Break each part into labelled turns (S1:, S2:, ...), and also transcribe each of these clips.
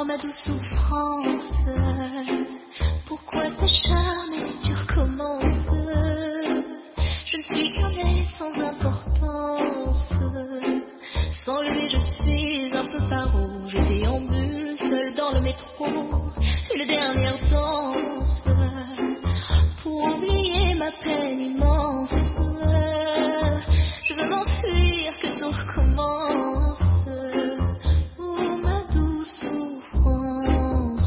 S1: Oh ma douce souffrance, pourquoi t'acharner, tu recommences? Je ne suis qu'un être sans importance. Sans lui je suis un peu paro. Je déambule seul dans le métro, une dernière danse pour oublier ma peine immense. Je veux m'enfuir, que tout recommence. Oh ma douce souffrance.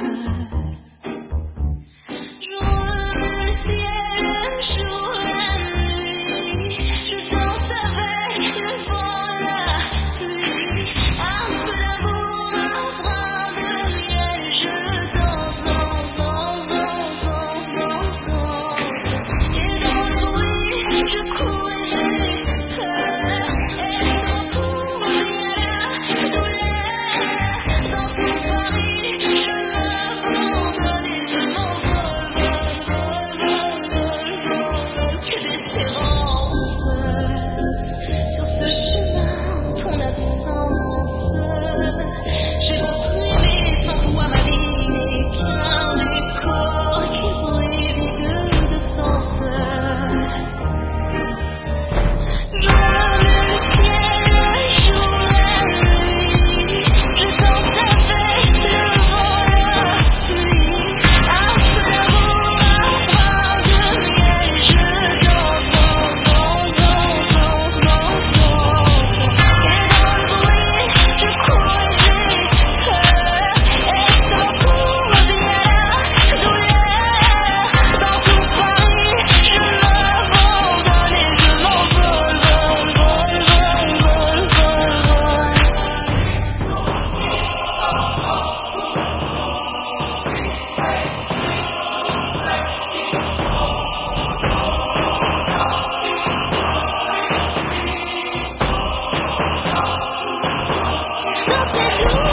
S1: Jour le ciel, jour la nuit, je danse avec le vent, la pluie. Un peu d'amour, un brin de miel, je danse, danse, danse, danse, danse, danse, danse. Et dans le bruit, je cours et j'ai peur. Et sans tout revient la douleur. Dans tout Paris, je m'abandonne et je m'envole, que d'espérance. Sur ce chemin, ton absence, j'ai repris sans toi ma vie n'est qu'un décor qui brille vide de sens. Je le ciel, le jour, la nuit, je danse avec le vent, la pluie. Un peu d'amour, un brin de miel, je danse, danse, danse, danse, danse, danse, danse. Et dans le bruit, je cours et j'ai peur. Et sans tout revient la douleur. Dans tout Paris, je m'abandonne et je m'envole, vol, vol, vol, vol, vol, vol. Dans cette douce